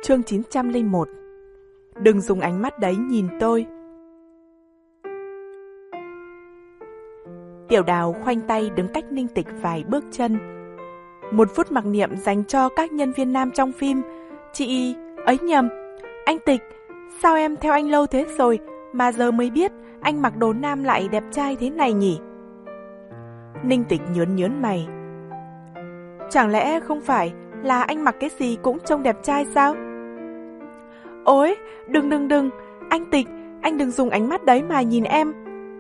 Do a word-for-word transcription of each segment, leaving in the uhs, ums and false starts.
Chương chín trăm lẻ một. Đừng dùng ánh mắt đấy nhìn tôi. Tiểu Đào khoanh tay đứng cách Ninh Tịch vài bước chân. Một phút mặc niệm dành cho các nhân viên nam trong phim. Chị... ấy nhầm. Anh Tịch, sao em theo anh lâu thế rồi mà giờ mới biết anh mặc đồ nam lại đẹp trai thế này nhỉ? Ninh Tịch nhớn nhớn mày. Chẳng lẽ không phải là anh mặc cái gì cũng trông đẹp trai sao? Ôi, đừng đừng đừng, anh Tịch, anh đừng dùng ánh mắt đấy mà nhìn em.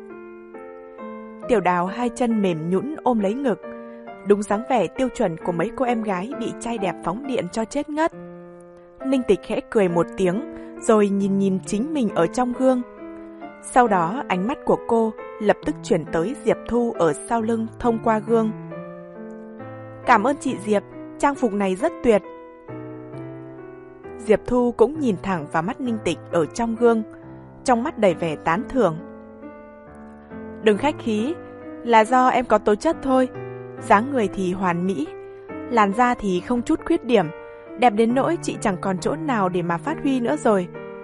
Tiểu Đào hai chân mềm nhũn ôm lấy ngực, đúng dáng vẻ tiêu chuẩn của mấy cô em gái bị trai đẹp phóng điện cho chết ngất. Ninh Tịch khẽ cười một tiếng, rồi nhìn nhìn chính mình ở trong gương. Sau đó ánh mắt của cô lập tức chuyển tới Diệp Thu ở sau lưng thông qua gương. Cảm ơn chị Diệp, trang phục này rất tuyệt. Diệp Thu cũng nhìn thẳng vào mắt Ninh Tịch ở trong gương, trong mắt đầy vẻ tán thưởng. Đừng khách khí, là do em có tố chất thôi. Dáng người thì hoàn mỹ, làn da thì không chút khuyết điểm, đẹp đến nỗi chị chẳng còn chỗ nào để mà phát huy nữa rồi.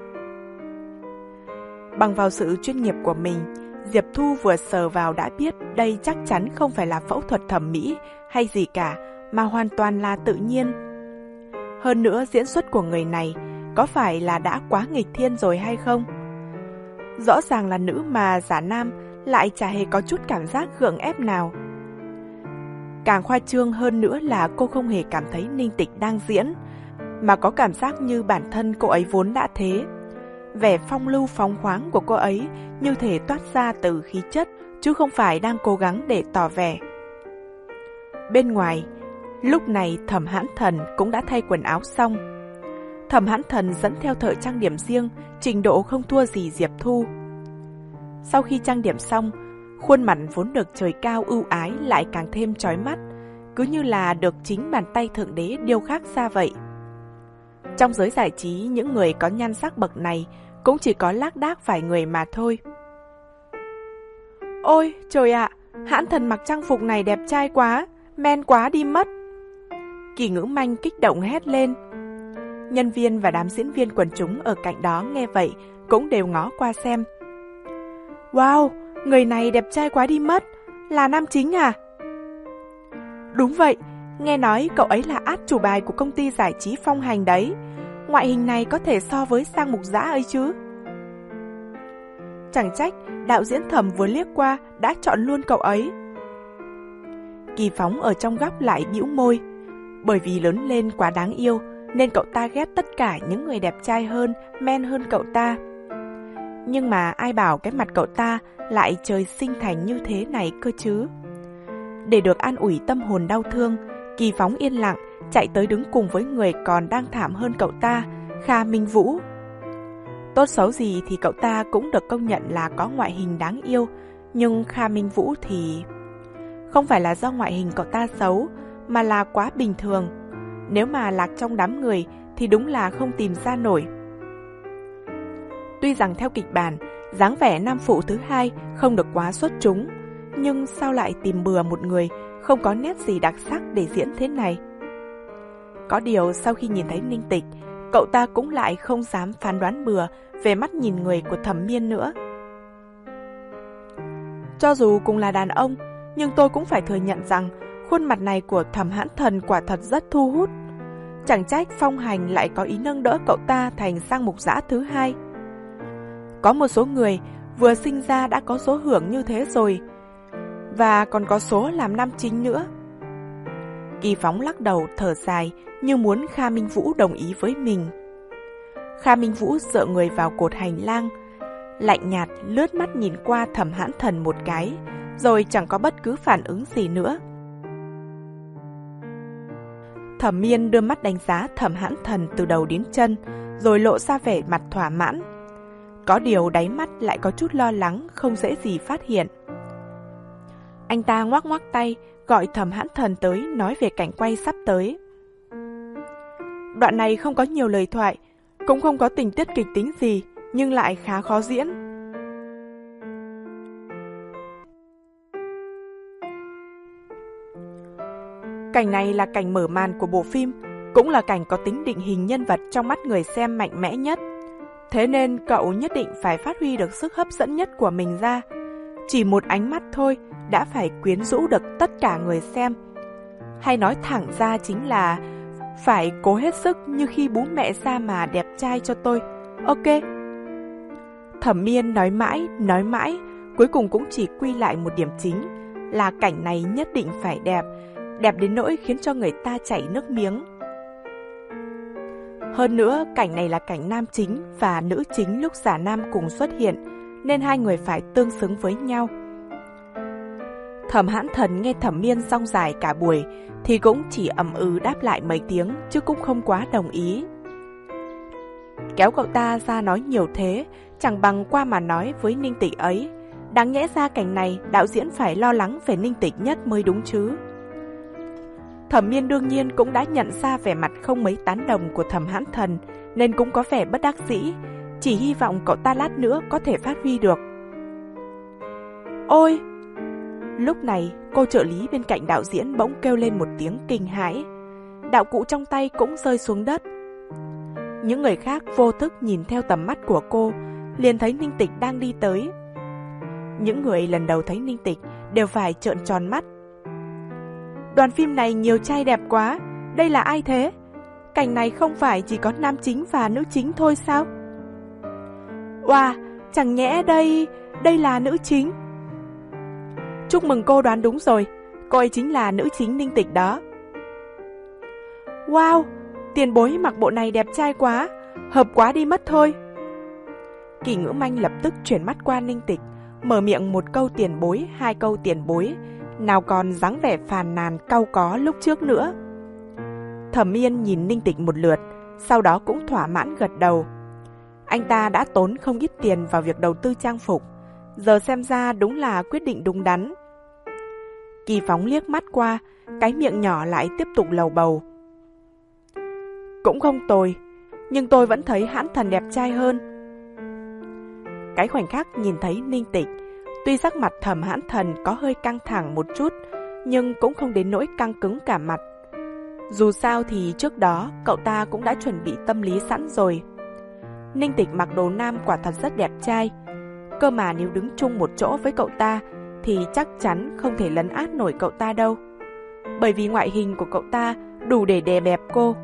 Bằng vào sự chuyên nghiệp của mình, Diệp Thu vừa sờ vào đã biết đây chắc chắn không phải là phẫu thuật thẩm mỹ hay gì cả, mà hoàn toàn là tự nhiên. Hơn nữa diễn xuất của người này có phải là đã quá nghịch thiên rồi hay không? Rõ ràng là nữ mà giả nam lại chả hề có chút cảm giác gượng ép nào. Càng khoa trương hơn nữa là cô không hề cảm thấy Ninh Tịch đang diễn, mà có cảm giác như bản thân cô ấy vốn đã thế. Vẻ phong lưu phóng khoáng của cô ấy như thể toát ra từ khí chất, chứ không phải đang cố gắng để tỏ vẻ. Bên ngoài, lúc này Thẩm Hãn Thần cũng đã thay quần áo xong. Thẩm Hãn Thần dẫn theo thợ trang điểm riêng, trình độ không thua gì Diệp Thu. Sau khi trang điểm xong, khuôn mặt vốn được trời cao ưu ái lại càng thêm chói mắt, cứ như là được chính bàn tay Thượng Đế điêu khắc ra vậy. Trong giới giải trí, những người có nhan sắc bậc này cũng chỉ có lác đác vài người mà thôi. Ôi trời ạ, Hãn Thần mặc trang phục này đẹp trai quá, men quá đi mất. Kỳ Ngữ Manh kích động hét lên. Nhân viên và đám diễn viên quần chúng ở cạnh đó nghe vậy cũng đều ngó qua xem. Wow, người này đẹp trai quá đi mất, là nam chính à? Đúng vậy, nghe nói cậu ấy là át chủ bài của công ty giải trí Phong Hành đấy. Ngoại hình này có thể so với Sang Mục Dã ấy chứ. Chẳng trách đạo diễn Thẩm vừa liếc qua đã chọn luôn cậu ấy. Kỳ Phóng ở trong góc lại bĩu môi. Bởi vì lớn lên quá đáng yêu nên cậu ta ghét tất cả những người đẹp trai hơn, men hơn cậu ta. Nhưng mà ai bảo cái mặt cậu ta lại trời sinh thành như thế này cơ chứ. Để được an ủi tâm hồn đau thương, Kỳ Phóng yên lặng chạy tới đứng cùng với người còn đang thảm hơn cậu ta, Kha Minh Vũ. Tốt xấu gì thì cậu ta cũng được công nhận là có ngoại hình đáng yêu, nhưng Kha Minh Vũ thì... Không phải là do ngoại hình cậu ta xấu, mà là quá bình thường. Nếu mà lạc trong đám người thì đúng là không tìm ra nổi. Tuy rằng theo kịch bản, dáng vẻ nam phụ thứ hai không được quá xuất chúng, nhưng sao lại tìm bừa một người không có nét gì đặc sắc để diễn thế này? Có điều sau khi nhìn thấy Ninh Tịch, cậu ta cũng lại không dám phán đoán bừa về mắt nhìn người của Thẩm Miên nữa. Cho dù cùng là đàn ông, nhưng tôi cũng phải thừa nhận rằng khuôn mặt này của Thẩm Hãn Thần quả thật rất thu hút. Chẳng trách Phong Hành lại có ý nâng đỡ cậu ta thành Sang Mục Dã thứ hai. Có một số người vừa sinh ra đã có số hưởng như thế rồi, và còn có số làm nam chính nữa. Kỳ Phóng lắc đầu thở dài như muốn Kha Minh Vũ đồng ý với mình. Kha Minh Vũ dựa người vào cột hành lang, lạnh nhạt lướt mắt nhìn qua Thẩm Hãn Thần một cái, rồi chẳng có bất cứ phản ứng gì nữa. Thẩm Miên đưa mắt đánh giá Thẩm Hãn Thần từ đầu đến chân, rồi lộ ra vẻ mặt thỏa mãn. Có điều đáy mắt lại có chút lo lắng, không dễ gì phát hiện. Anh ta ngoắc ngoắc tay, gọi Thẩm Hãn Thần tới nói về cảnh quay sắp tới. Đoạn này không có nhiều lời thoại, cũng không có tình tiết kịch tính gì, nhưng lại khá khó diễn. Cảnh này là cảnh mở màn của bộ phim, cũng là cảnh có tính định hình nhân vật trong mắt người xem mạnh mẽ nhất. Thế nên cậu nhất định phải phát huy được sức hấp dẫn nhất của mình ra. Chỉ một ánh mắt thôi đã phải quyến rũ được tất cả người xem. Hay nói thẳng ra chính là phải cố hết sức như khi bú mẹ ra mà đẹp trai cho tôi. Ok. Thẩm Miên nói mãi, nói mãi, cuối cùng cũng chỉ quy lại một điểm chính là cảnh này nhất định phải đẹp, đẹp đến nỗi khiến cho người ta chảy nước miếng. Hơn nữa, cảnh này là cảnh nam chính và nữ chính lúc giả nam cùng xuất hiện, nên hai người phải tương xứng với nhau. Thẩm Hãn Thần nghe Thẩm Miên song dài cả buổi thì cũng chỉ ậm ừ đáp lại mấy tiếng chứ cũng không quá đồng ý. Kéo cậu ta ra nói nhiều thế chẳng bằng qua mà nói với Ninh Tịch ấy. Đáng nhẽ ra cảnh này đạo diễn phải lo lắng về Ninh Tịch nhất mới đúng chứ. Thẩm Miên đương nhiên cũng đã nhận ra vẻ mặt không mấy tán đồng của Thẩm Hãn Thần, nên cũng có vẻ bất đắc dĩ, chỉ hy vọng cậu ta lát nữa có thể phát huy được. Ôi! Lúc này, cô trợ lý bên cạnh đạo diễn bỗng kêu lên một tiếng kinh hãi. Đạo cụ trong tay cũng rơi xuống đất. Những người khác vô thức nhìn theo tầm mắt của cô, liền thấy Ninh Tịch đang đi tới. Những người lần đầu thấy Ninh Tịch đều phải trợn tròn mắt. Đoàn phim này nhiều trai đẹp quá, đây là ai thế? Cảnh này không phải chỉ có nam chính và nữ chính thôi sao? Wow, chẳng nhẽ đây, đây là nữ chính? Chúc mừng cô đoán đúng rồi, cô ấy chính là nữ chính Ninh Tịch đó. Wow, tiền bối mặc bộ này đẹp trai quá, hợp quá đi mất thôi. Kỳ Ngữ Manh lập tức chuyển mắt qua Ninh Tịch, mở miệng một câu tiền bối, hai câu tiền bối, nào còn dáng vẻ phàn nàn cau có lúc trước nữa. Thẩm Miên nhìn Ninh Tịch một lượt, sau đó cũng thỏa mãn gật đầu. Anh ta đã tốn không ít tiền vào việc đầu tư trang phục, giờ xem ra đúng là quyết định đúng đắn. Kỳ Phóng liếc mắt qua, cái miệng nhỏ lại tiếp tục lầu bầu. Cũng không tồi, nhưng tôi vẫn thấy Hãn Thần đẹp trai hơn. Cái khoảnh khắc nhìn thấy Ninh Tịch, tuy sắc mặt Thẩm Hãn Thần có hơi căng thẳng một chút, nhưng cũng không đến nỗi căng cứng cả mặt. Dù sao thì trước đó cậu ta cũng đã chuẩn bị tâm lý sẵn rồi. Ninh Tịch mặc đồ nam quả thật rất đẹp trai, cơ mà nếu đứng chung một chỗ với cậu ta thì chắc chắn không thể lấn át nổi cậu ta đâu, bởi vì ngoại hình của cậu ta đủ để đè bẹp cô.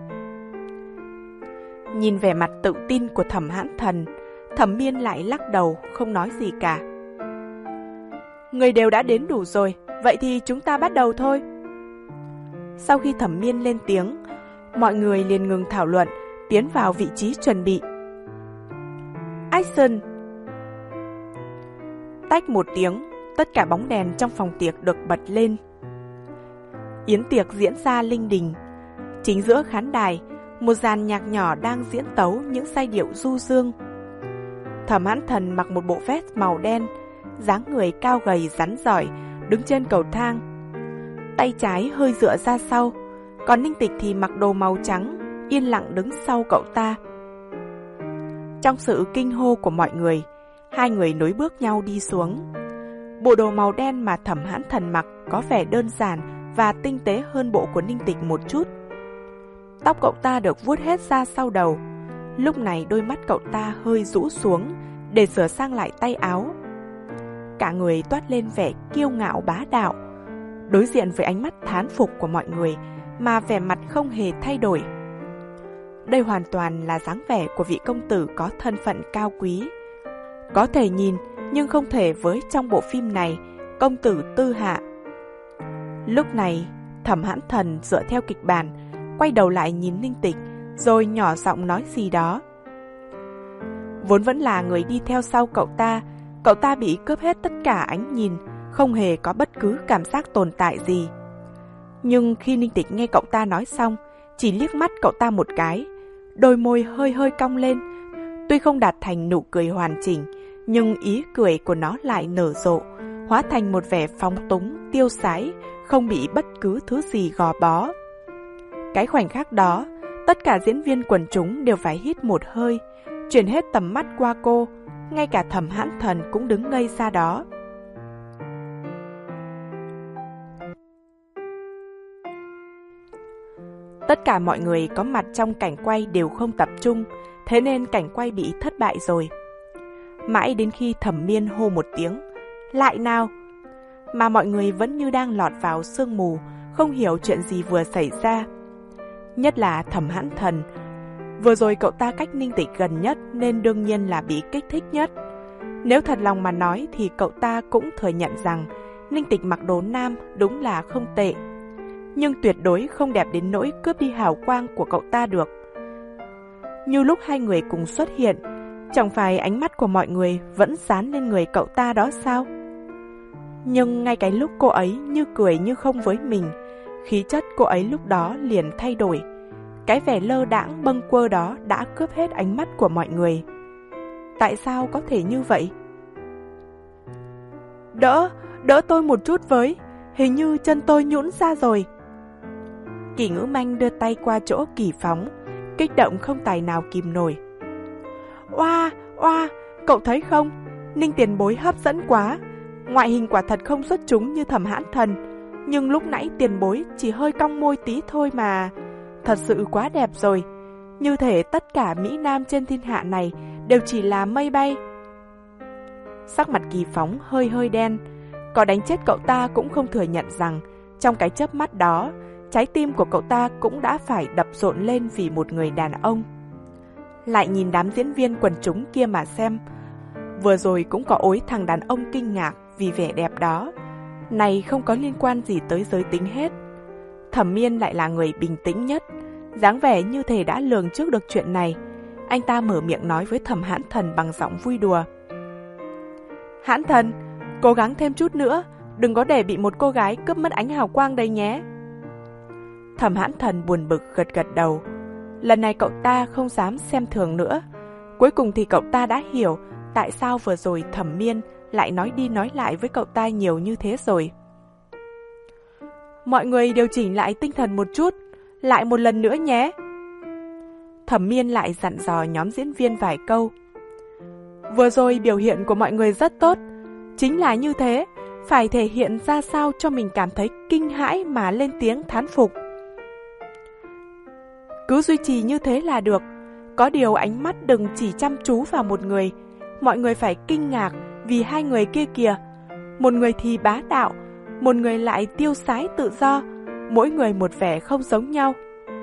Nhìn vẻ mặt tự tin của Thẩm Hãn Thần, Thẩm Miên lại lắc đầu không nói gì cả. Người đều đã đến đủ rồi, vậy thì chúng ta bắt đầu thôi. Sau khi Thẩm Miên lên tiếng, mọi người liền ngừng thảo luận, tiến vào vị trí chuẩn bị. Action! Tách một tiếng, tất cả bóng đèn trong phòng tiệc được bật lên. Yến tiệc diễn ra linh đình. Chính giữa khán đài, một dàn nhạc nhỏ đang diễn tấu những giai điệu du dương. Thẩm Hãn Thần mặc một bộ vest màu đen, dáng người cao gầy rắn rỏi, đứng trên cầu thang. Tay trái hơi dựa ra sau, còn Ninh Tịch thì mặc đồ màu trắng, yên lặng đứng sau cậu ta. Trong sự kinh hô của mọi người, hai người nối bước nhau đi xuống. Bộ đồ màu đen mà Thẩm Hãn Thần mặc có vẻ đơn giản và tinh tế hơn bộ của Ninh Tịch một chút. Tóc cậu ta được vuốt hết ra sau đầu. Lúc này đôi mắt cậu ta hơi rũ xuống để sửa sang lại tay áo. Cả người toát lên vẻ kiêu ngạo bá đạo, đối diện với ánh mắt thán phục của mọi người mà vẻ mặt không hề thay đổi. Đây hoàn toàn là dáng vẻ của vị công tử có thân phận cao quý. Có thể nhìn nhưng không thể với trong bộ phim này, công tử tư hạ. Lúc này, Thẩm Hãn Thần dựa theo kịch bản, quay đầu lại nhìn Ninh Tịch, rồi nhỏ giọng nói gì đó. Vốn vẫn là người đi theo sau cậu ta, cậu ta bị cướp hết tất cả ánh nhìn, không hề có bất cứ cảm giác tồn tại gì. Nhưng khi Ninh Tịch nghe cậu ta nói xong, chỉ liếc mắt cậu ta một cái, đôi môi hơi hơi cong lên. Tuy không đạt thành nụ cười hoàn chỉnh, nhưng ý cười của nó lại nở rộ, hóa thành một vẻ phóng túng, tiêu sái, không bị bất cứ thứ gì gò bó. Cái khoảnh khắc đó, tất cả diễn viên quần chúng đều phải hít một hơi, chuyển hết tầm mắt qua cô, ngay cả Thẩm Hãn Thần cũng đứng ngây ra đó. Tất cả mọi người có mặt trong cảnh quay đều không tập trung, thế nên cảnh quay bị thất bại rồi. Mãi đến khi Thẩm Miên hô một tiếng, lại nào, mà mọi người vẫn như đang lọt vào sương mù, không hiểu chuyện gì vừa xảy ra. Nhất là Thẩm Hãn Thần. Vừa rồi cậu ta cách Ninh Tịch gần nhất nên đương nhiên là bị kích thích nhất. Nếu thật lòng mà nói thì cậu ta cũng thừa nhận rằng Ninh Tịch mặc đồ nam đúng là không tệ, nhưng tuyệt đối không đẹp đến nỗi cướp đi hào quang của cậu ta được. Như lúc hai người cùng xuất hiện, chẳng phải ánh mắt của mọi người vẫn dán lên người cậu ta đó sao? Nhưng ngay cái lúc cô ấy như cười như không với mình, khí chất cô ấy lúc đó liền thay đổi. Cái vẻ lơ đãng bâng quơ đó đã cướp hết ánh mắt của mọi người. Tại sao có thể như vậy? Đỡ, đỡ tôi một chút với, hình như chân tôi nhũn ra rồi. Kỷ Ngữ Manh đưa tay qua chỗ Kỳ Phóng, kích động không tài nào kìm nổi. Oa, oa, cậu thấy không? Ninh tiền bối hấp dẫn quá. Ngoại hình quả thật không xuất chúng như Thẩm Hãn Thần, nhưng lúc nãy tiền bối chỉ hơi cong môi tí thôi mà. Thật sự quá đẹp rồi. Như thể tất cả Mỹ Nam trên thiên hạ này đều chỉ là mây bay. Sắc mặt Kỳ Phóng hơi hơi đen. Có đánh chết cậu ta cũng không thừa nhận rằng trong cái chớp mắt đó, trái tim của cậu ta cũng đã phải đập rộn lên vì một người đàn ông. Lại nhìn đám diễn viên quần chúng kia mà xem. Vừa rồi cũng có ối thằng đàn ông kinh ngạc vì vẻ đẹp đó. Này không có liên quan gì tới giới tính hết. Thẩm Miên lại là người bình tĩnh nhất, dáng vẻ như thể đã lường trước được chuyện này. Anh ta mở miệng nói với Thẩm Hãn Thần bằng giọng vui đùa. Hãn Thần, cố gắng thêm chút nữa, đừng có để bị một cô gái cướp mất ánh hào quang đây nhé. Thẩm Hãn Thần buồn bực gật gật đầu. Lần này cậu ta không dám xem thường nữa. Cuối cùng thì cậu ta đã hiểu tại sao vừa rồi Thẩm Miên lại nói đi nói lại với cậu ta nhiều như thế rồi. Mọi người điều chỉnh lại tinh thần một chút, lại một lần nữa nhé. Thẩm Miên lại dặn dò nhóm diễn viên vài câu. Vừa rồi biểu hiện của mọi người rất tốt, chính là như thế, phải thể hiện ra sao cho mình cảm thấy kinh hãi mà lên tiếng thán phục. Cứ duy trì như thế là được, có điều ánh mắt đừng chỉ chăm chú vào một người, mọi người phải kinh ngạc vì hai người kia kìa. Một người thì bá đạo, một người lại tiêu sái tự do, mỗi người một vẻ không giống nhau.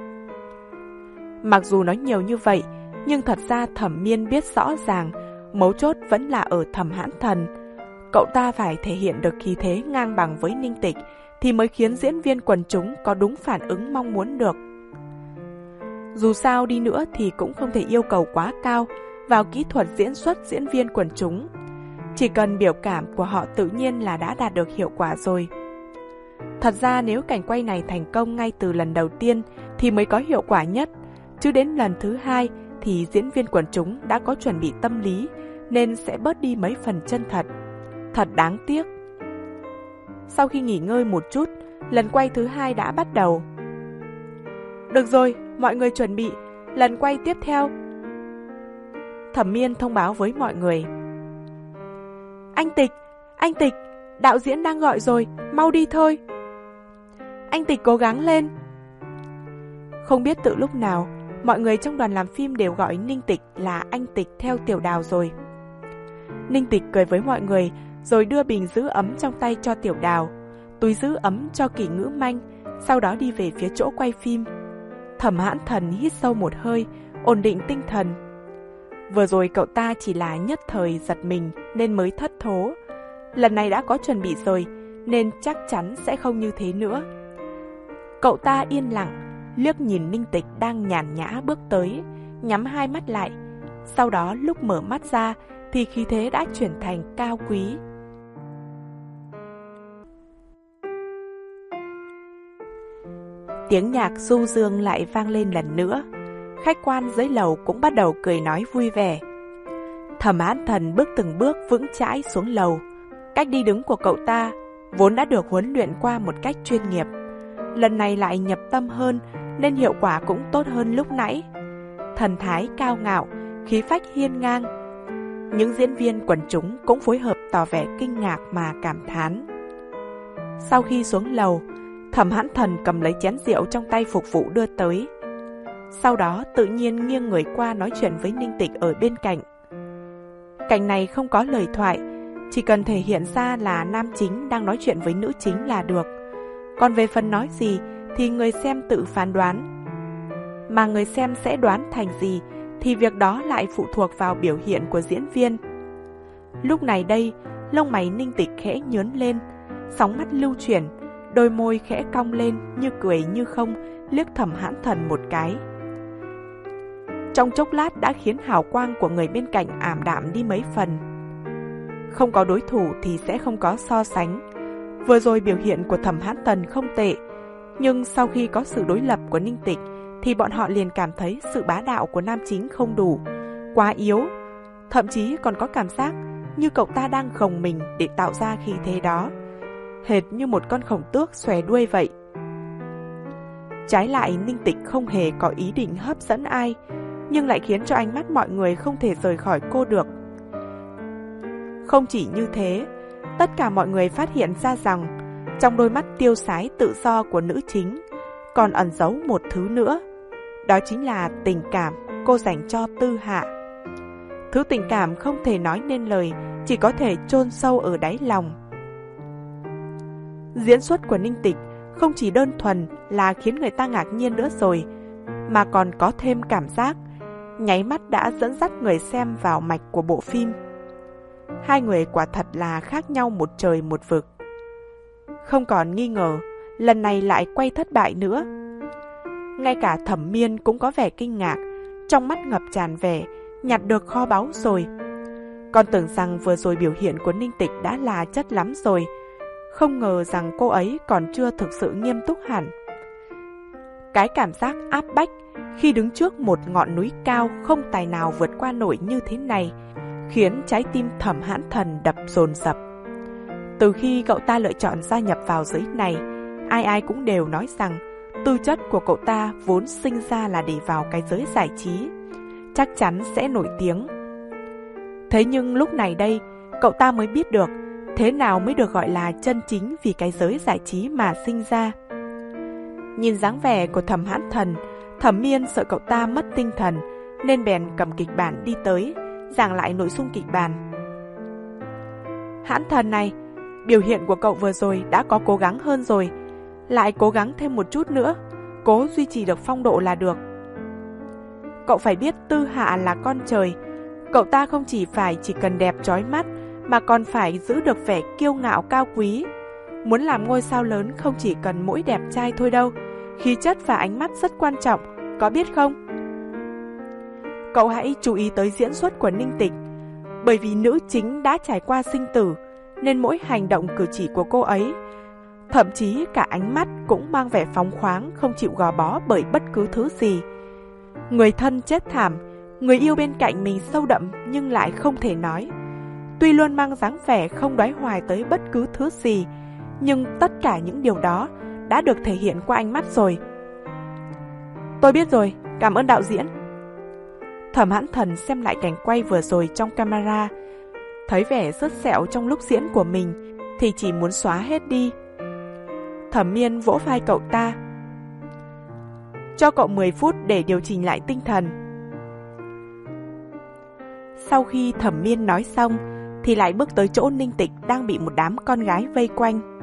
Mặc dù nói nhiều như vậy, nhưng thật ra Thẩm Miên biết rõ ràng mấu chốt vẫn là ở Thẩm Hãn Thần. Cậu ta phải thể hiện được khí thế ngang bằng với Ninh Tịch thì mới khiến diễn viên quần chúng có đúng phản ứng mong muốn được. Dù sao đi nữa thì cũng không thể yêu cầu quá cao vào kỹ thuật diễn xuất diễn viên quần chúng. Chỉ cần biểu cảm của họ tự nhiên là đã đạt được hiệu quả rồi. Thật ra nếu cảnh quay này thành công ngay từ lần đầu tiên thì mới có hiệu quả nhất, chứ đến lần thứ hai thì diễn viên quần chúng đã có chuẩn bị tâm lý nên sẽ bớt đi mấy phần chân thật. Thật đáng tiếc. Sau khi nghỉ ngơi một chút, lần quay thứ hai đã bắt đầu. Được rồi, mọi người chuẩn bị, lần quay tiếp theo. Thẩm Miên thông báo với mọi người. Anh Tịch, anh Tịch, đạo diễn đang gọi rồi, mau đi thôi. Anh Tịch cố gắng lên. Không biết từ lúc nào, mọi người trong đoàn làm phim đều gọi Ninh Tịch là anh Tịch theo Tiểu Đào rồi. Ninh Tịch cười với mọi người, rồi đưa bình giữ ấm trong tay cho Tiểu Đào, túi giữ ấm cho Kỷ Ngữ Manh, sau đó đi về phía chỗ quay phim. Thẩm Hãn Thần hít sâu một hơi, ổn định tinh thần. Vừa rồi cậu ta chỉ là nhất thời giật mình nên mới thất thố. Lần này đã có chuẩn bị rồi nên chắc chắn sẽ không như thế nữa. Cậu ta yên lặng, liếc nhìn Ninh Tịch đang nhàn nhã bước tới, nhắm hai mắt lại. Sau đó lúc mở mắt ra thì khí thế đã chuyển thành cao quý. Tiếng nhạc du dương lại vang lên lần nữa. Khách quan dưới lầu cũng bắt đầu cười nói vui vẻ. Thẩm Hãn Thần bước từng bước vững chãi xuống lầu. Cách đi đứng của cậu ta vốn đã được huấn luyện qua một cách chuyên nghiệp, lần này lại nhập tâm hơn nên hiệu quả cũng tốt hơn lúc nãy. Thần thái cao ngạo, khí phách hiên ngang. Những diễn viên quần chúng cũng phối hợp tỏ vẻ kinh ngạc mà cảm thán. Sau khi xuống lầu, Thẩm Hãn Thần cầm lấy chén rượu trong tay phục vụ đưa tới. Sau đó tự nhiên nghiêng người qua nói chuyện với Ninh Tịch ở bên cạnh. Cảnh này không có lời thoại, chỉ cần thể hiện ra là nam chính đang nói chuyện với nữ chính là được. Còn về phần nói gì thì người xem tự phán đoán. Mà người xem sẽ đoán thành gì thì việc đó lại phụ thuộc vào biểu hiện của diễn viên. Lúc này đây, lông mày Ninh Tịch khẽ nhướng lên, sóng mắt lưu chuyển, đôi môi khẽ cong lên như cười như không, liếc Thẩm Hãn Thần một cái. Trong chốc lát đã khiến hào quang của người bên cạnh ảm đạm đi mấy phần. Không có đối thủ thì sẽ không có so sánh. Vừa rồi biểu hiện của Thẩm Hãn Thần không tệ, nhưng sau khi có sự đối lập của Ninh Tịch thì bọn họ liền cảm thấy sự bá đạo của nam chính không đủ, quá yếu. Thậm chí còn có cảm giác như cậu ta đang gồng mình để tạo ra khí thế đó, hệt như một con khổng tước xòe đuôi vậy. Trái lại, Ninh Tịch không hề có ý định hấp dẫn ai, nhưng lại khiến cho ánh mắt mọi người không thể rời khỏi cô được. Không chỉ như thế, tất cả mọi người phát hiện ra rằng trong đôi mắt tiêu sái tự do của nữ chính còn ẩn giấu một thứ nữa. Đó chính là tình cảm cô dành cho Tư Hạ. Thứ tình cảm không thể nói nên lời, chỉ có thể chôn sâu ở đáy lòng. Diễn xuất của Ninh Tịch không chỉ đơn thuần là khiến người ta ngạc nhiên nữa rồi, mà còn có thêm cảm giác nháy mắt đã dẫn dắt người xem vào mạch của bộ phim. Hai người quả thật là khác nhau một trời một vực. Không còn nghi ngờ, lần này lại quay thất bại nữa. Ngay cả Thẩm Miên cũng có vẻ kinh ngạc, trong mắt ngập tràn vẻ nhặt được kho báu rồi. Còn tưởng rằng vừa rồi biểu hiện của Ninh Tịch đã là chất lắm rồi, không ngờ rằng cô ấy còn chưa thực sự nghiêm túc hẳn. Cái cảm giác áp bách khi đứng trước một ngọn núi cao không tài nào vượt qua nổi như thế này khiến trái tim Thẩm Hãn Thần đập dồn dập. Từ khi cậu ta lựa chọn gia nhập vào giới này, ai ai cũng đều nói rằng tư chất của cậu ta vốn sinh ra là để vào cái giới giải trí, chắc chắn sẽ nổi tiếng. Thế nhưng lúc này đây, cậu ta mới biết được thế nào mới được gọi là chân chính vì cái giới giải trí mà sinh ra. Nhìn dáng vẻ của Thẩm Hãn Thần, Thẩm Miên sợ cậu ta mất tinh thần nên bèn cầm kịch bản đi tới, giảng lại nội dung kịch bản. Hãn Thần này, biểu hiện của cậu vừa rồi đã có cố gắng hơn rồi, lại cố gắng thêm một chút nữa, cố duy trì được phong độ là được. Cậu phải biết Tư Hạ là con trời, cậu ta không chỉ phải chỉ cần đẹp chói mắt mà còn phải giữ được vẻ kiêu ngạo cao quý. Muốn làm ngôi sao lớn không chỉ cần mỗi đẹp trai thôi đâu, khí chất và ánh mắt rất quan trọng, có biết không? Cậu hãy chú ý tới diễn xuất của Ninh Tịch, bởi vì nữ chính đã trải qua sinh tử, nên mỗi hành động cử chỉ của cô ấy, thậm chí cả ánh mắt cũng mang vẻ phóng khoáng, không chịu gò bó bởi bất cứ thứ gì. Người thân chết thảm, người yêu bên cạnh mình sâu đậm nhưng lại không thể nói. Tuy luôn mang dáng vẻ không đoái hoài tới bất cứ thứ gì, nhưng tất cả những điều đó đã được thể hiện qua ánh mắt rồi. Tôi biết rồi, cảm ơn đạo diễn. Thẩm Hãn Thần xem lại cảnh quay vừa rồi trong camera, thấy vẻ sứt sẹo trong lúc diễn của mình thì chỉ muốn xóa hết đi. Thẩm Miên vỗ vai cậu ta. Cho cậu mười phút để điều chỉnh lại tinh thần. Sau khi Thẩm Miên nói xong thì lại bước tới chỗ Ninh Tịch đang bị một đám con gái vây quanh.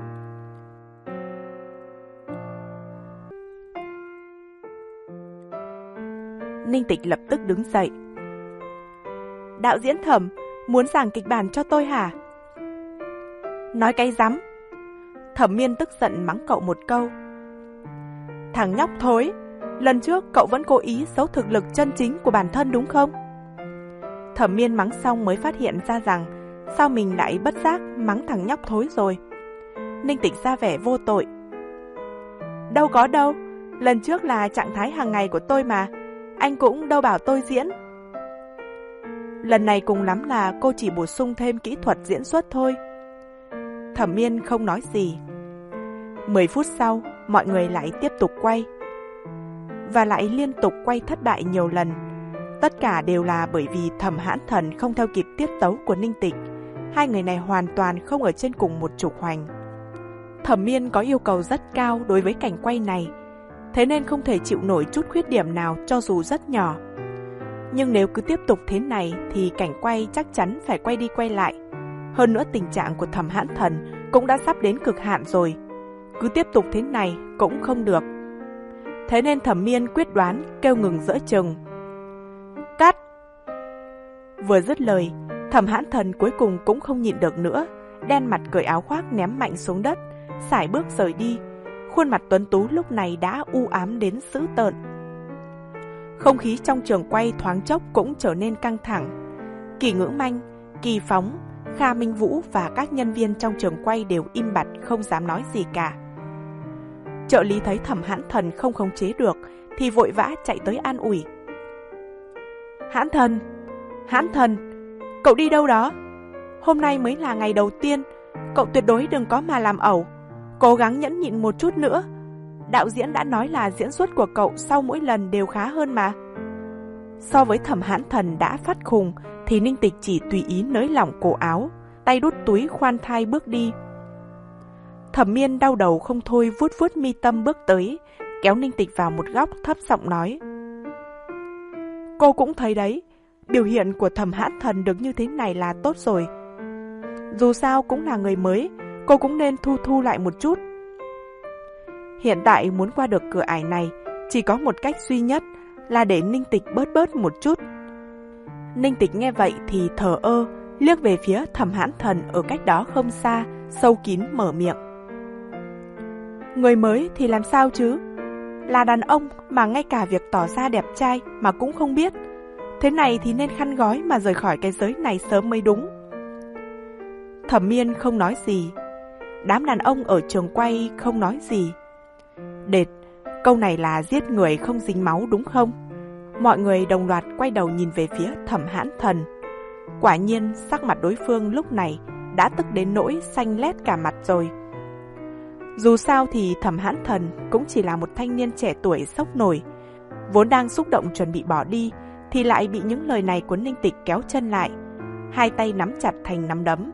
Ninh Tịch lập tức đứng dậy. Đạo diễn Thẩm, muốn giảng kịch bản cho tôi hả? Nói cái rắm. Thẩm Miên tức giận mắng cậu một câu. Thằng nhóc thối, lần trước cậu vẫn cố ý giấu thực lực chân chính của bản thân đúng không? Thẩm Miên mắng xong mới phát hiện ra rằng sao mình lại bất giác mắng thằng nhóc thối rồi. Ninh Tịch ra vẻ vô tội. Đâu có đâu, lần trước là trạng thái hàng ngày của tôi mà, anh cũng đâu bảo tôi diễn. Lần này cùng lắm là cô chỉ bổ sung thêm kỹ thuật diễn xuất thôi. Thẩm Miên không nói gì. Mười phút sau, mọi người lại tiếp tục quay. Và lại liên tục quay thất bại nhiều lần. Tất cả đều là bởi vì Thẩm Hãn Thần không theo kịp tiết tấu của Ninh Tịch. Hai người này hoàn toàn không ở trên cùng một trục hoành. Thẩm Miên có yêu cầu rất cao đối với cảnh quay này, thế nên không thể chịu nổi chút khuyết điểm nào cho dù rất nhỏ. Nhưng nếu cứ tiếp tục thế này thì cảnh quay chắc chắn phải quay đi quay lại. Hơn nữa tình trạng của Thẩm Hãn Thần cũng đã sắp đến cực hạn rồi. Cứ tiếp tục thế này cũng không được. Thế nên Thẩm Miên quyết đoán kêu ngừng giữa chừng. Cắt! Vừa dứt lời, Thẩm Hãn Thần cuối cùng cũng không nhịn được nữa, đen mặt cởi áo khoác ném mạnh xuống đất, sải bước rời đi. Khuôn mặt tuấn tú lúc này đã u ám đến dữ tợn. Không khí trong trường quay thoáng chốc cũng trở nên căng thẳng. Kỳ Ngữ Manh, Kỳ Phóng, Kha Minh Vũ và các nhân viên trong trường quay đều im bặt không dám nói gì cả. Trợ lý thấy Thẩm Hãn Thần không khống chế được thì vội vã chạy tới an ủi. Hãn Thần, Hãn Thần, cậu đi đâu đó? Hôm nay mới là ngày đầu tiên, cậu tuyệt đối đừng có mà làm ẩu. Cố gắng nhẫn nhịn một chút nữa. Đạo diễn đã nói là diễn xuất của cậu sau mỗi lần đều khá hơn mà. So với Thẩm Hãn Thần đã phát khùng thì Ninh Tịch chỉ tùy ý nới lỏng cổ áo, tay đút túi khoan thai bước đi. Thẩm Miên đau đầu không thôi vuốt vuốt mi tâm bước tới, kéo Ninh Tịch vào một góc thấp giọng nói. Cô cũng thấy đấy, biểu hiện của Thẩm Hãn Thần được như thế này là tốt rồi. Dù sao cũng là người mới, cô cũng nên thu thu lại một chút. Hiện tại muốn qua được cửa ải này, chỉ có một cách duy nhất là để Ninh Tịch bớt bớt một chút. Ninh Tịch nghe vậy thì thờ ơ, liếc về phía Thẩm Hãn Thần ở cách đó không xa, sâu kín mở miệng. Người mới thì làm sao chứ? Là đàn ông mà ngay cả việc tỏ ra đẹp trai mà cũng không biết. Thế này thì nên khăn gói mà rời khỏi cái giới này sớm mới đúng. Thẩm Miên không nói gì. Đám đàn ông ở trường quay không nói gì. Đệt, câu này là giết người không dính máu đúng không? Mọi người đồng loạt quay đầu nhìn về phía Thẩm Hãn Thần. Quả nhiên sắc mặt đối phương lúc này đã tức đến nỗi xanh lét cả mặt rồi. Dù sao thì Thẩm Hãn Thần cũng chỉ là một thanh niên trẻ tuổi sốc nổi, vốn đang xúc động chuẩn bị bỏ đi thì lại bị những lời này của Ninh Tịch kéo chân lại, hai tay nắm chặt thành nắm đấm.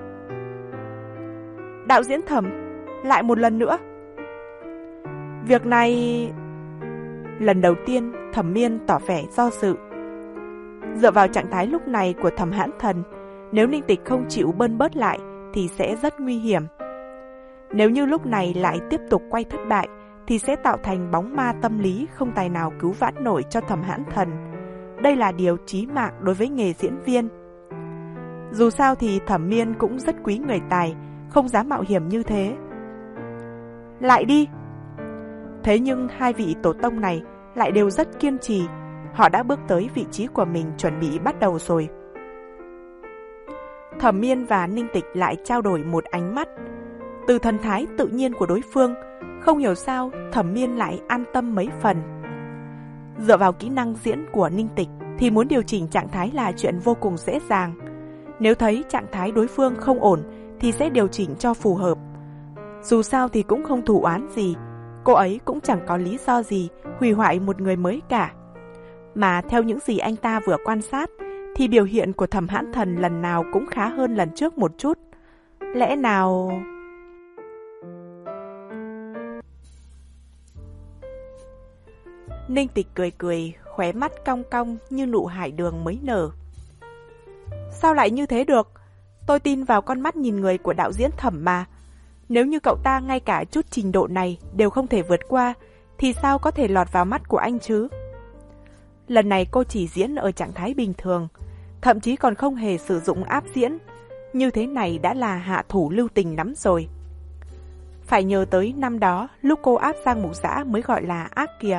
Đạo diễn Thẩm, lại một lần nữa. Việc này... Lần đầu tiên Thẩm Miên tỏ vẻ do dự. Dựa vào trạng thái lúc này của Thẩm Hãn Thần, nếu Ninh Tịch không chịu bơn bớt lại thì sẽ rất nguy hiểm. Nếu như lúc này lại tiếp tục quay thất bại thì sẽ tạo thành bóng ma tâm lý không tài nào cứu vãn nổi cho Thẩm Hãn Thần. Đây là điều chí mạng đối với nghề diễn viên. Dù sao thì Thẩm Miên cũng rất quý người tài, không dám mạo hiểm như thế. Lại đi! Thế nhưng hai vị tổ tông này lại đều rất kiên trì. Họ đã bước tới vị trí của mình chuẩn bị bắt đầu rồi. Thẩm Miên và Ninh Tịch lại trao đổi một ánh mắt. Từ thần thái tự nhiên của đối phương, không hiểu sao Thẩm Miên lại an tâm mấy phần. Dựa vào kỹ năng diễn của Ninh Tịch thì muốn điều chỉnh trạng thái là chuyện vô cùng dễ dàng. Nếu thấy trạng thái đối phương không ổn thì sẽ điều chỉnh cho phù hợp. Dù sao thì cũng không thù oán gì, cô ấy cũng chẳng có lý do gì hủy hoại một người mới cả. Mà theo những gì anh ta vừa quan sát thì biểu hiện của Thẩm Hãn Thần lần nào cũng khá hơn lần trước một chút. Lẽ nào... Ninh Tịch cười cười, khóe mắt cong cong như nụ hải đường mới nở. Sao lại như thế được? Tôi tin vào con mắt nhìn người của đạo diễn Thẩm mà. Nếu như cậu ta ngay cả chút trình độ này đều không thể vượt qua, thì sao có thể lọt vào mắt của anh chứ? Lần này cô chỉ diễn ở trạng thái bình thường, thậm chí còn không hề sử dụng áp diễn. Như thế này đã là hạ thủ lưu tình lắm rồi. Phải nhớ tới năm đó, lúc cô áp Giang Mục Dã mới gọi là ác kìa.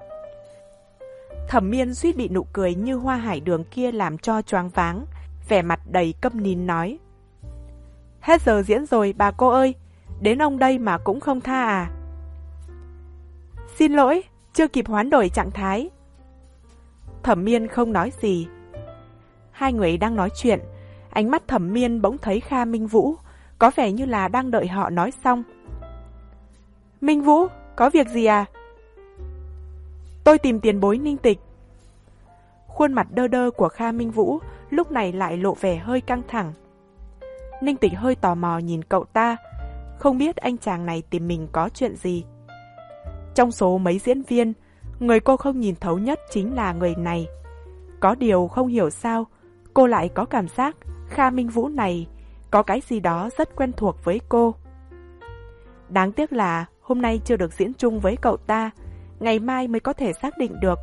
Thẩm Miên suýt bị nụ cười như hoa hải đường kia làm cho choáng váng, vẻ mặt đầy câm nín nói. Hết giờ diễn rồi bà cô ơi, đến ông đây mà cũng không tha à? Xin lỗi, chưa kịp hoán đổi trạng thái. Thẩm Miên không nói gì. Hai người đang nói chuyện, ánh mắt Thẩm Miên bỗng thấy Kha Minh Vũ, có vẻ như là đang đợi họ nói xong. Minh Vũ, có việc gì à? Tôi tìm tiền bối Ninh Tịch. Khuôn mặt đơ đơ của Kha Minh Vũ lúc này lại lộ vẻ hơi căng thẳng. Ninh Tịch hơi tò mò nhìn cậu ta, không biết anh chàng này tìm mình có chuyện gì. Trong số mấy diễn viên, người cô không nhìn thấu nhất chính là người này. Có điều không hiểu sao, cô lại có cảm giác Kha Minh Vũ này có cái gì đó rất quen thuộc với cô. Đáng tiếc là hôm nay chưa được diễn chung với cậu ta, ngày mai mới có thể xác định được.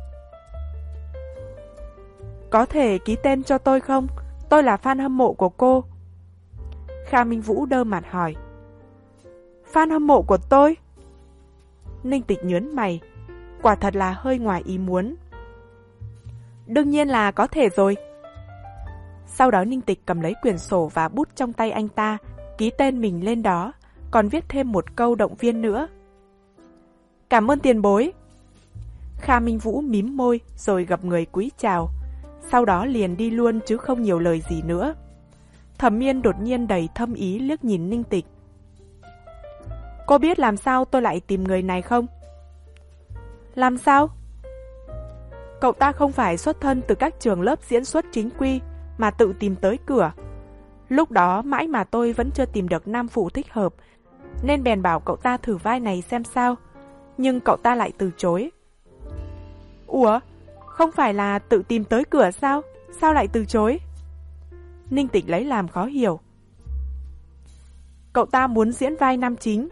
Có thể ký tên cho tôi không? Tôi là fan hâm mộ của cô. Kha Minh Vũ đơ mặt hỏi. Fan hâm mộ của tôi? Ninh Tịch nhớn mày, quả thật là hơi ngoài ý muốn. Đương nhiên là có thể rồi. Sau đó Ninh Tịch cầm lấy quyển sổ và bút trong tay anh ta, ký tên mình lên đó, còn viết thêm một câu động viên nữa. Cảm ơn tiền bối. Kha Minh Vũ mím môi rồi gập người cúi chào, sau đó liền đi luôn chứ không nhiều lời gì nữa. Thẩm Miên đột nhiên đầy thâm ý liếc nhìn Ninh Tịch. Cô biết làm sao tôi lại tìm người này không? Làm sao? Cậu ta không phải xuất thân từ các trường lớp diễn xuất chính quy mà tự tìm tới cửa. Lúc đó mãi mà tôi vẫn chưa tìm được nam phụ thích hợp, nên bèn bảo cậu ta thử vai này xem sao, nhưng cậu ta lại từ chối. Ủa, không phải là tự tìm tới cửa sao? Sao lại từ chối? Ninh Tịch lấy làm khó hiểu. Cậu ta muốn diễn vai nam chính.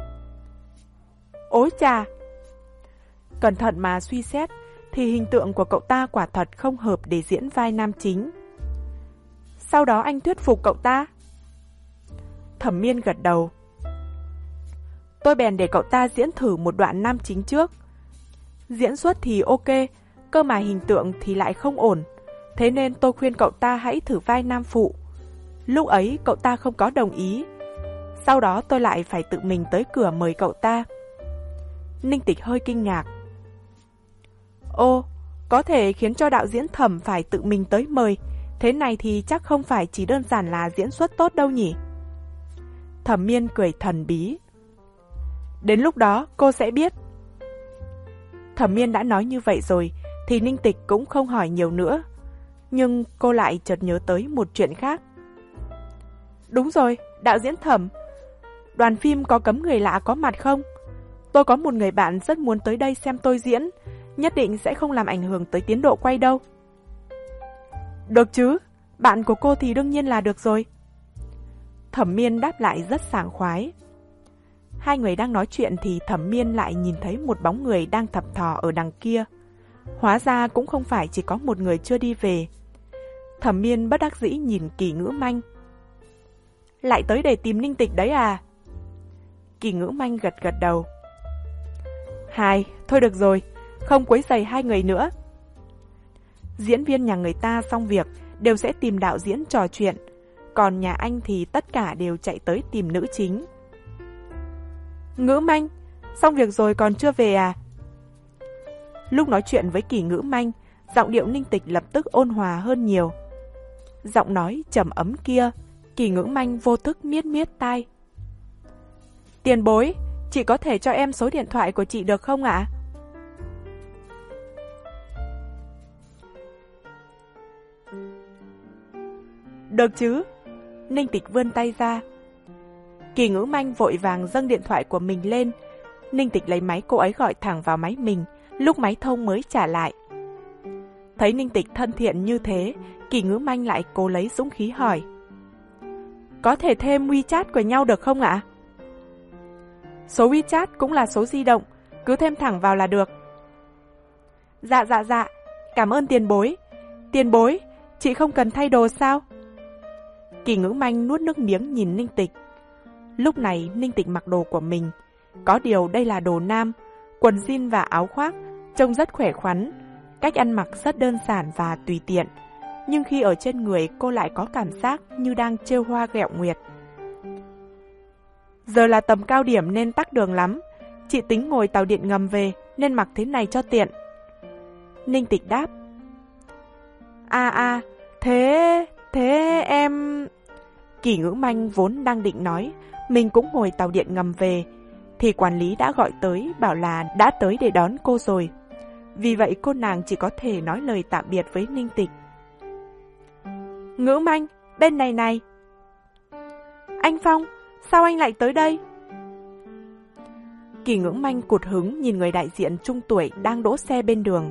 Ối chà! Cẩn thận mà suy xét thì hình tượng của cậu ta quả thật không hợp để diễn vai nam chính. Sau đó anh thuyết phục cậu ta. Thẩm Miên gật đầu. Tôi bèn để cậu ta diễn thử một đoạn nam chính trước. Diễn xuất thì ok, cơ mà hình tượng thì lại không ổn. Thế nên tôi khuyên cậu ta hãy thử vai nam phụ. Lúc ấy cậu ta không có đồng ý. Sau đó tôi lại phải tự mình tới cửa mời cậu ta. Ninh Tịch hơi kinh ngạc. Ô, có thể khiến cho đạo diễn Thẩm phải tự mình tới mời. Thế này thì chắc không phải chỉ đơn giản là diễn xuất tốt đâu nhỉ? Thẩm Miên cười thần bí. Đến lúc đó cô sẽ biết. Thẩm Miên đã nói như vậy rồi thì Ninh Tịch cũng không hỏi nhiều nữa. Nhưng cô lại chợt nhớ tới một chuyện khác. Đúng rồi, đạo diễn Thẩm, đoàn phim có cấm người lạ có mặt không? Tôi có một người bạn rất muốn tới đây xem tôi diễn, nhất định sẽ không làm ảnh hưởng tới tiến độ quay đâu. Được chứ, bạn của cô thì đương nhiên là được rồi. Thẩm Miên đáp lại rất sảng khoái. Hai người đang nói chuyện thì Thẩm Miên lại nhìn thấy một bóng người đang thập thò ở đằng kia. Hóa ra cũng không phải chỉ có một người chưa đi về. Thẩm Miên bất đắc dĩ nhìn Kỳ Ngữ Manh. Lại tới để tìm Ninh Tịch đấy à? Kỳ Ngữ Manh gật gật đầu. Hai, thôi được rồi, không quấy rầy hai người nữa. Diễn viên nhà người ta xong việc đều sẽ tìm đạo diễn trò chuyện, còn nhà anh thì tất cả đều chạy tới tìm nữ chính. Ngữ Manh, xong việc rồi còn chưa về à? Lúc nói chuyện với Kỳ Ngữ Manh, giọng điệu Ninh Tịch lập tức ôn hòa hơn nhiều. Giọng nói trầm ấm kia, Kỳ Ngữ Manh vô thức miết miết tai. Tiền bối, chị có thể cho em số điện thoại của chị được không ạ? Được chứ. Ninh Tịch vươn tay ra. Kỳ Ngữ Manh vội vàng dâng điện thoại của mình lên. Ninh Tịch lấy máy cô ấy gọi thẳng vào máy mình, lúc máy thông mới trả lại. Thấy Ninh Tịch thân thiện như thế, Kỳ Ngữ Manh lại cố lấy dũng khí hỏi. Có thể thêm WeChat của nhau được không ạ? Số WeChat cũng là số di động, cứ thêm thẳng vào là được. Dạ dạ dạ, cảm ơn tiền bối. Tiền bối, chị không cần thay đồ sao? Kỳ Ngữ Manh nuốt nước miếng nhìn Ninh Tịch. Lúc này Ninh Tịch mặc đồ của mình. Có điều đây là đồ nam, quần jean và áo khoác, trông rất khỏe khoắn. Cách ăn mặc rất đơn giản và tùy tiện. Nhưng khi ở trên người cô lại có cảm giác như đang trêu hoa ghẹo nguyệt. Giờ là tầm cao điểm nên tắc đường lắm. Chị tính ngồi tàu điện ngầm về nên mặc thế này cho tiện. Ninh Tịch đáp. À à, thế... thế em... Kỳ Ngữ Manh vốn đang định nói mình cũng ngồi tàu điện ngầm về, thì quản lý đã gọi tới bảo là đã tới để đón cô rồi. Vì vậy cô nàng chỉ có thể nói lời tạm biệt với Ninh Tịch. Ngữ Manh, bên này này. Anh Phong, sao anh lại tới đây? Kỳ Ngưỡng Manh cụt hứng nhìn người đại diện trung tuổi đang đỗ xe bên đường.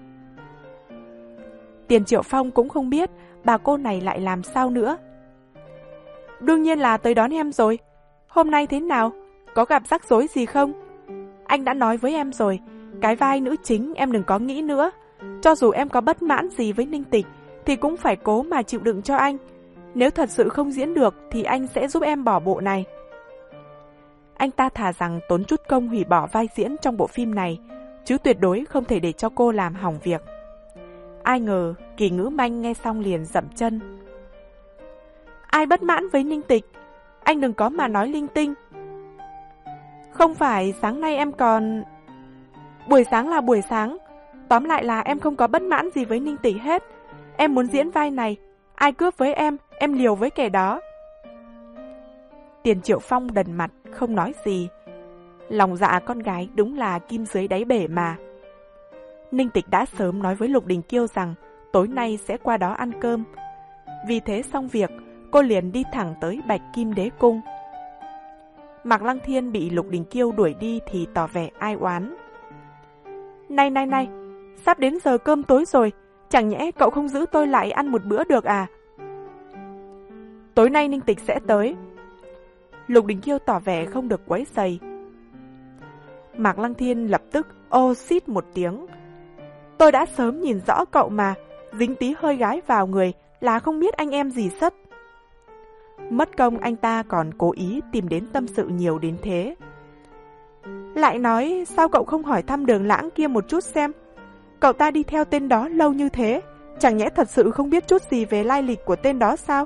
Tiền Triệu Phong cũng không biết bà cô này lại làm sao nữa. Đương nhiên là tới đón em rồi. Hôm nay thế nào? Có gặp rắc rối gì không? Anh đã nói với em rồi, cái vai nữ chính em đừng có nghĩ nữa. Cho dù em có bất mãn gì với Ninh Tịch thì cũng phải cố mà chịu đựng cho anh. Nếu thật sự không diễn được thì anh sẽ giúp em bỏ bộ này. Anh ta thà rằng tốn chút công hủy bỏ vai diễn trong bộ phim này, chứ tuyệt đối không thể để cho cô làm hỏng việc. Ai ngờ Kỳ Ngữ Manh nghe xong liền dậm chân. Ai bất mãn với Ninh Tịch? Anh đừng có mà nói linh tinh. Không phải sáng nay em còn... Buổi sáng là buổi sáng. Tóm lại là em không có bất mãn gì với Ninh Tịch hết. Em muốn diễn vai này. Ai cướp với em, em liều với kẻ đó. Tiền Triệu Phong đần mặt, không nói gì. Lòng dạ con gái đúng là kim dưới đáy bể mà. Ninh Tịch đã sớm nói với Lục Đình Kiêu rằng tối nay sẽ qua đó ăn cơm. Vì thế xong việc, cô liền đi thẳng tới Bạch Kim Đế Cung. Mạc Lăng Thiên bị Lục Đình Kiêu đuổi đi thì tỏ vẻ ai oán. Này này này, sắp đến giờ cơm tối rồi, chẳng nhẽ cậu không giữ tôi lại ăn một bữa được à? Tối nay Ninh Tịch sẽ tới. Lục Đình Kiêu tỏ vẻ không được quấy rầy. Mạc Lăng Thiên lập tức ô xít một tiếng. Tôi đã sớm nhìn rõ cậu mà, dính tí hơi gái vào người là không biết anh em gì sất. Mất công anh ta còn cố ý tìm đến tâm sự nhiều đến thế. Lại nói sao cậu không hỏi thăm Đường Lãng kia một chút xem. Cậu ta đi theo tên đó lâu như thế, chẳng nhẽ thật sự không biết chút gì về lai lịch của tên đó sao?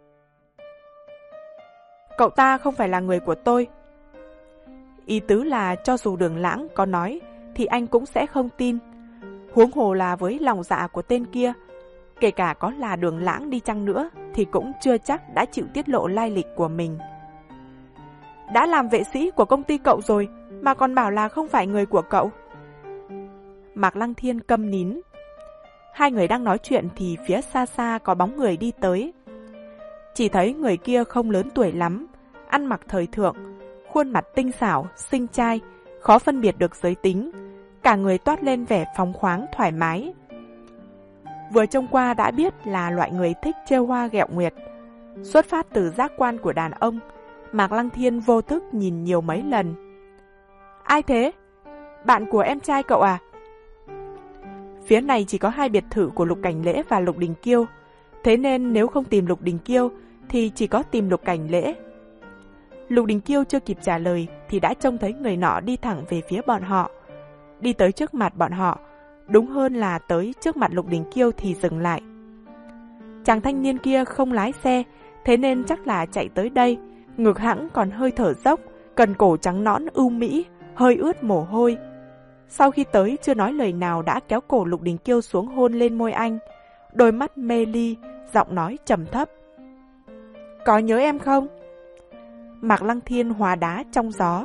Cậu ta không phải là người của tôi. Ý tứ là cho dù Đường Lãng có nói thì anh cũng sẽ không tin. Huống hồ là với lòng dạ của tên kia, kể cả có là Đường Lãng đi chăng nữa thì cũng chưa chắc đã chịu tiết lộ lai lịch của mình. Đã làm vệ sĩ của công ty cậu rồi mà còn bảo là không phải người của cậu. Mạc Lăng Thiên câm nín. Hai người đang nói chuyện thì phía xa xa có bóng người đi tới. Chỉ thấy người kia không lớn tuổi lắm, ăn mặc thời thượng, khuôn mặt tinh xảo, xinh trai, khó phân biệt được giới tính, cả người toát lên vẻ phóng khoáng thoải mái. Vừa trông qua đã biết là loại người thích trêu hoa ghẹo nguyệt. Xuất phát từ giác quan của đàn ông, Mạc Lăng Thiên vô thức nhìn nhiều mấy lần. Ai thế? Bạn của em trai cậu à? Phía này chỉ có hai biệt thự của Lục Cảnh Lễ và Lục Đình Kiêu, thế nên nếu không tìm Lục Đình Kiêu thì chỉ có tìm Lục Cảnh Lễ. Lục Đình Kiêu chưa kịp trả lời thì đã trông thấy người nọ đi thẳng về phía bọn họ. Đi tới trước mặt bọn họ, đúng hơn là tới trước mặt Lục Đình Kiêu thì dừng lại. Chàng thanh niên kia không lái xe, thế nên chắc là chạy tới đây, ngực hãng còn hơi thở dốc, cần cổ trắng nõn ưu mỹ, hơi ướt mồ hôi. Sau khi tới chưa nói lời nào đã kéo cổ Lục Đình Kiêu xuống hôn lên môi anh, đôi mắt mê ly, giọng nói trầm thấp. Có nhớ em không? Mạc Lăng Thiên hóa đá trong gió.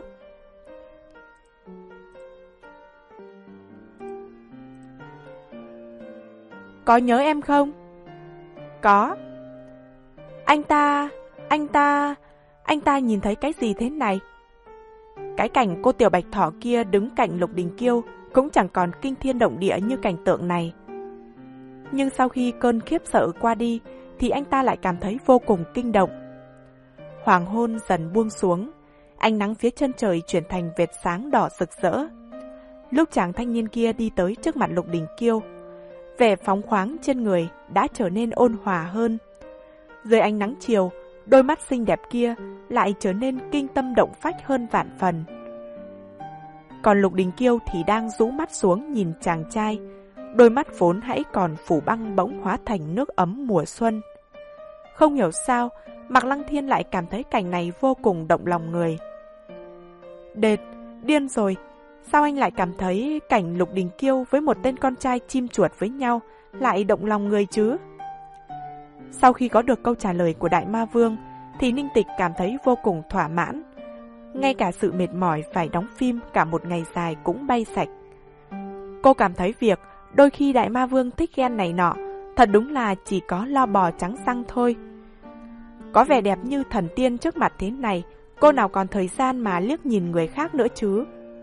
Có nhớ em không? Có. Anh ta, anh ta, anh ta nhìn thấy cái gì thế này? Cái cảnh cô Tiểu Bạch Thỏ kia đứng cạnh Lục Đình Kiêu cũng chẳng còn kinh thiên động địa như cảnh tượng này. Nhưng sau khi cơn khiếp sợ qua đi thì anh ta lại cảm thấy vô cùng kinh động. Hoàng hôn dần buông xuống, ánh nắng phía chân trời chuyển thành vệt sáng đỏ rực rỡ. Lúc chàng thanh niên kia đi tới trước mặt Lục Đình Kiêu, vẻ phóng khoáng trên người đã trở nên ôn hòa hơn. Dưới ánh nắng chiều, đôi mắt xinh đẹp kia lại trở nên kinh tâm động phách hơn vạn phần. Còn Lục Đình Kiêu thì đang rũ mắt xuống nhìn chàng trai, đôi mắt vốn hãy còn phủ băng bỗng hóa thành nước ấm mùa xuân. Không hiểu sao, Mạc Lăng Thiên lại cảm thấy cảnh này vô cùng động lòng người. Đệt, điên rồi, sao anh lại cảm thấy cảnh Lục Đình Kiêu với một tên con trai chim chuột với nhau lại động lòng người chứ? Sau khi có được câu trả lời của Đại Ma Vương thì Ninh Tịch cảm thấy vô cùng thỏa mãn. Ngay cả sự mệt mỏi phải đóng phim cả một ngày dài cũng bay sạch. Cô cảm thấy việc đôi khi Đại Ma Vương thích ghen này nọ thật đúng là chỉ có lo bò trắng răng thôi. Có vẻ đẹp như thần tiên trước mặt thế này, cô nào còn thời gian mà liếc nhìn người khác nữa chứ.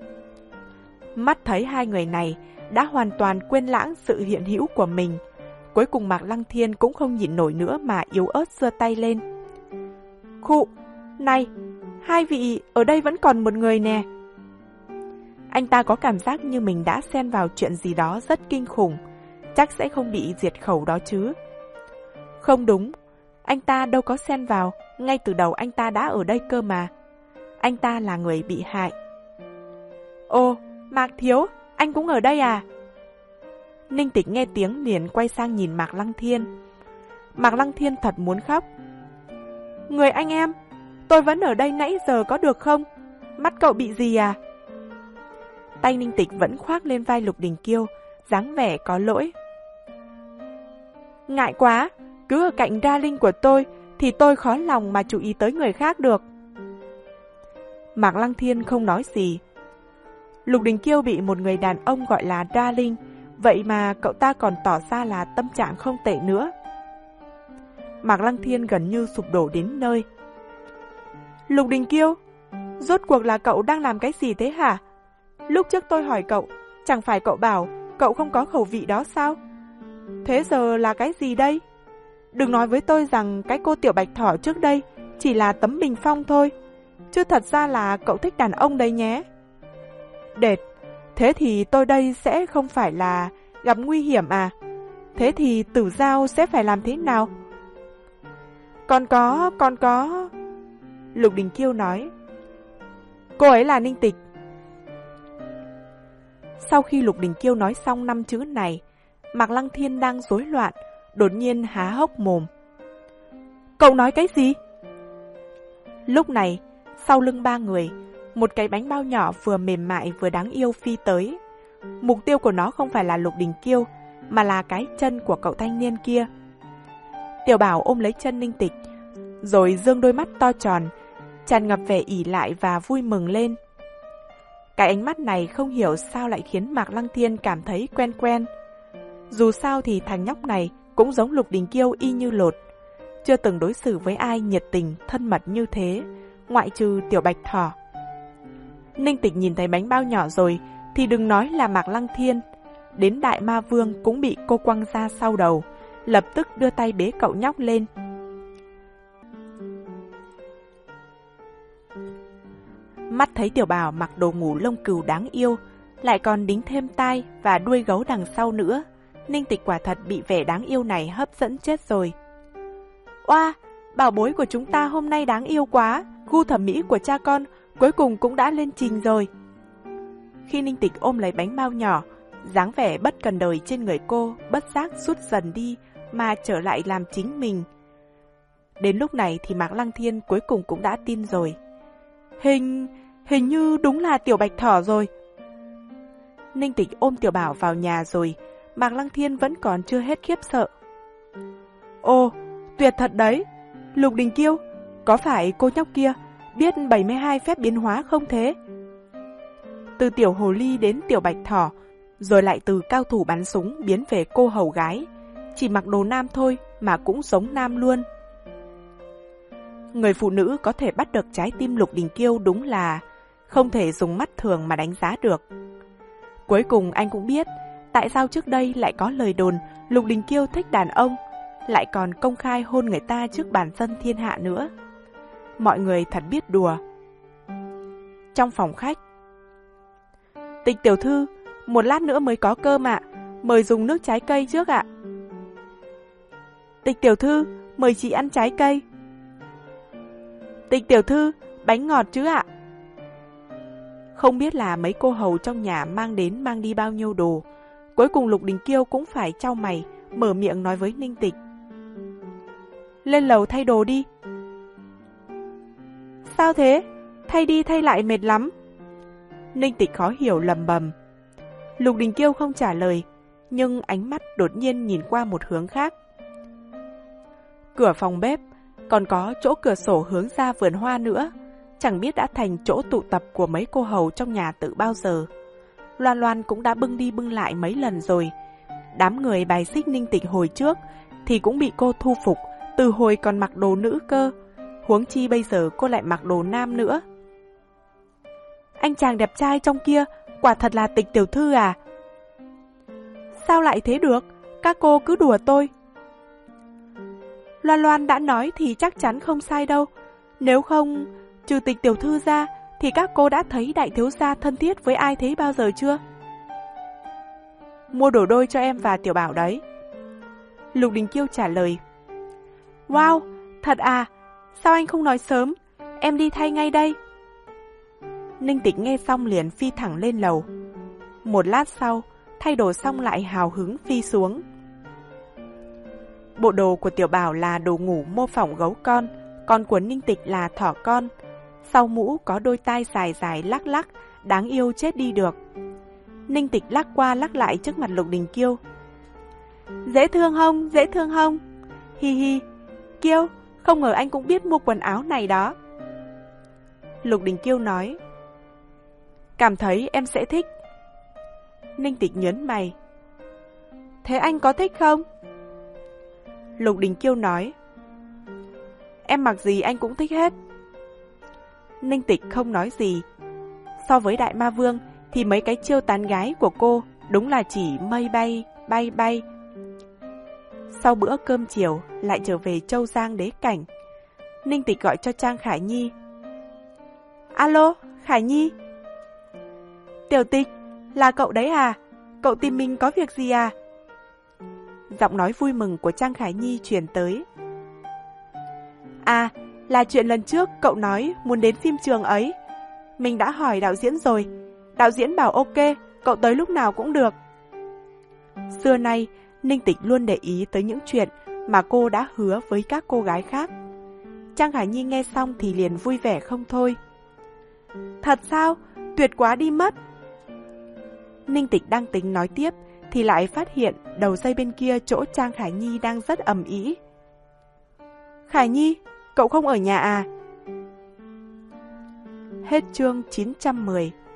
Mắt thấy hai người này đã hoàn toàn quên lãng sự hiện hữu của mình. Cuối cùng Mạc Lăng Thiên cũng không nhịn nổi nữa mà yếu ớt giơ tay lên. Khụ, này, hai vị, ở đây vẫn còn một người nè. Anh ta có cảm giác như mình đã xen vào chuyện gì đó rất kinh khủng, chắc sẽ không bị diệt khẩu đó chứ. Không đúng, anh ta đâu có xen vào, ngay từ đầu anh ta đã ở đây cơ mà. Anh ta là người bị hại. Ồ, Mạc Thiếu, anh cũng ở đây à? Ninh Tịch nghe tiếng liền quay sang nhìn Mạc Lăng Thiên. Mạc Lăng Thiên thật muốn khóc. Người anh em, tôi vẫn ở đây nãy giờ có được không? Mắt cậu bị gì à? Tay Ninh Tịch vẫn khoác lên vai Lục Đình Kiêu, dáng vẻ có lỗi. Ngại quá, cứ ở cạnh darling của tôi thì tôi khó lòng mà chú ý tới người khác được. Mạc Lăng Thiên không nói gì. Lục Đình Kiêu bị một người đàn ông gọi là darling, vậy mà cậu ta còn tỏ ra là tâm trạng không tệ nữa. Mạc Lăng Thiên gần như sụp đổ đến nơi. Lục Đình Kiêu, rốt cuộc là cậu đang làm cái gì thế hả? Lúc trước tôi hỏi cậu, chẳng phải cậu bảo cậu không có khẩu vị đó sao? Thế giờ là cái gì đây? Đừng nói với tôi rằng cái cô Tiểu Bạch Thỏ trước đây chỉ là tấm bình phong thôi, chứ thật ra là cậu thích đàn ông đấy nhé. Đệt, thế thì tôi đây sẽ không phải là gặp nguy hiểm à? Thế thì Tử Giao sẽ phải làm thế nào? Còn có, còn có... Lục Đình Kiêu nói. Cô ấy là Ninh Tịch. Sau khi Lục Đình Kiêu nói xong năm chữ này, Mạc Lăng Thiên đang rối loạn, đột nhiên há hốc mồm. Cậu nói cái gì? Lúc này, sau lưng ba người, một cái bánh bao nhỏ vừa mềm mại vừa đáng yêu phi tới. Mục tiêu của nó không phải là Lục Đình Kiêu, mà là cái chân của cậu thanh niên kia. Tiểu Bảo ôm lấy chân Ninh Tịch, rồi dương đôi mắt to tròn, tràn ngập vẻ ỷ lại và vui mừng lên. Cái ánh mắt này không hiểu sao lại khiến Mạc Lăng Thiên cảm thấy quen quen. Dù sao thì thằng nhóc này cũng giống Lục Đình Kiêu y như lột, chưa từng đối xử với ai nhiệt tình, thân mật như thế, ngoại trừ Tiểu Bạch Thỏ. Ninh Tịch nhìn thấy bánh bao nhỏ rồi thì đừng nói là Mạc Lăng Thiên, đến Đại Ma Vương cũng bị cô quăng ra sau đầu, lập tức đưa tay bế cậu nhóc lên. Mắt thấy Tiểu Bảo mặc đồ ngủ lông cừu đáng yêu, lại còn đính thêm tai và đuôi gấu đằng sau nữa, Ninh Tịch quả thật bị vẻ đáng yêu này hấp dẫn chết rồi. Oa, bảo bối của chúng ta hôm nay đáng yêu quá, gu thẩm mỹ của cha con cuối cùng cũng đã lên trình rồi. Khi Ninh Tịch ôm lấy bánh bao nhỏ, dáng vẻ bất cần đời trên người cô bất giác rút dần đi mà trở lại làm chính mình. Đến lúc này thì Mạc Lăng Thiên cuối cùng cũng đã tin rồi. Hình... hình như đúng là Tiểu Bạch Thỏ rồi. Ninh Tịch ôm Tiểu Bảo vào nhà rồi, Mạc Lăng Thiên vẫn còn chưa hết khiếp sợ. Ồ, tuyệt thật đấy. Lục Đình Kiêu, có phải cô nhóc kia biết bảy mươi hai phép biến hóa không thế? Từ Tiểu Hồ Ly đến Tiểu Bạch Thỏ, rồi lại từ cao thủ bắn súng biến về cô hầu gái, chỉ mặc đồ nam thôi mà cũng giống nam luôn. Người phụ nữ có thể bắt được trái tim Lục Đình Kiêu đúng là không thể dùng mắt thường mà đánh giá được. Cuối cùng anh cũng biết tại sao trước đây lại có lời đồn Lục Đình Kiêu thích đàn ông, lại còn công khai hôn người ta trước bản dân thiên hạ nữa. Mọi người thật biết đùa. Trong phòng khách, Tịch tiểu thư, một lát nữa mới có cơm ạ, mời dùng nước trái cây trước ạ. Tịch tiểu thư, mời chị ăn trái cây. Tịch tiểu thư, bánh ngọt chứ ạ. Không biết là mấy cô hầu trong nhà mang đến mang đi bao nhiêu đồ, cuối cùng Lục Đình Kiêu cũng phải chau mày, mở miệng nói với Ninh Tịch. Lên lầu thay đồ đi. Sao thế? Thay đi thay lại mệt lắm. Ninh Tịch khó hiểu lầm bầm. Lục Đình Kiêu không trả lời, nhưng ánh mắt đột nhiên nhìn qua một hướng khác. Cửa phòng bếp, còn có chỗ cửa sổ hướng ra vườn hoa nữa, chẳng biết đã thành chỗ tụ tập của mấy cô hầu trong nhà từ bao giờ. Loan Loan cũng đã bưng đi bưng lại mấy lần rồi. Đám người bài xích Ninh Tịch hồi trước thì cũng bị cô thu phục, từ hồi còn mặc đồ nữ cơ, huống chi bây giờ cô lại mặc đồ nam nữa. Anh chàng đẹp trai trong kia quả thật là Tịch tiểu thư à? Sao lại thế được? Các cô cứ đùa tôi. Loan Loan đã nói thì chắc chắn không sai đâu. Nếu không, trừ Tịch tiểu thư ra, thì các cô đã thấy đại thiếu gia thân thiết với ai thế bao giờ chưa? Mua đồ đôi cho em và Tiểu Bảo đấy. Lục Đình Kiêu trả lời. Wow, thật à? Sao anh không nói sớm? Em đi thay ngay đây. Ninh Tịch nghe xong liền phi thẳng lên lầu. Một lát sau, thay đồ xong lại hào hứng phi xuống. Bộ đồ của Tiểu Bảo là đồ ngủ mô phỏng gấu con, còn của Ninh Tịch là thỏ con. Sau mũ có đôi tai dài dài lắc lắc, đáng yêu chết đi được. Ninh Tịch lắc qua lắc lại trước mặt Lục Đình Kiêu. Dễ thương không, dễ thương không? Hi hi, Kiêu, không ngờ anh cũng biết mua quần áo này đó. Lục Đình Kiêu nói. Cảm thấy em sẽ thích. Ninh Tịch nhớn mày. Thế anh có thích không? Lục Đình Kiêu nói. Em mặc gì anh cũng thích hết. Ninh Tịch không nói gì. So với Đại Ma Vương thì mấy cái chiêu tán gái của cô đúng là chỉ mây bay, bay bay. Sau bữa cơm chiều lại trở về Châu Giang Đế Cảnh. Ninh Tịch gọi cho Trang Khải Nhi. Alo, Khải Nhi. Tiểu Tịch, là cậu đấy à? Cậu tìm mình có việc gì à? Giọng nói vui mừng của Trang Khải Nhi truyền tới. À, là chuyện lần trước cậu nói muốn đến phim trường ấy. Mình đã hỏi đạo diễn rồi. Đạo diễn bảo ok, cậu tới lúc nào cũng được. Xưa nay, Ninh Tịch luôn để ý tới những chuyện mà cô đã hứa với các cô gái khác. Trang Khải Nhi nghe xong thì liền vui vẻ không thôi. Thật sao? Tuyệt quá đi mất. Ninh Tịch đang tính nói tiếp thì lại phát hiện đầu dây bên kia chỗ Trang Khải Nhi đang rất ầm ĩ. Khải Nhi, cậu không ở nhà à? Hết chương chín trăm mười.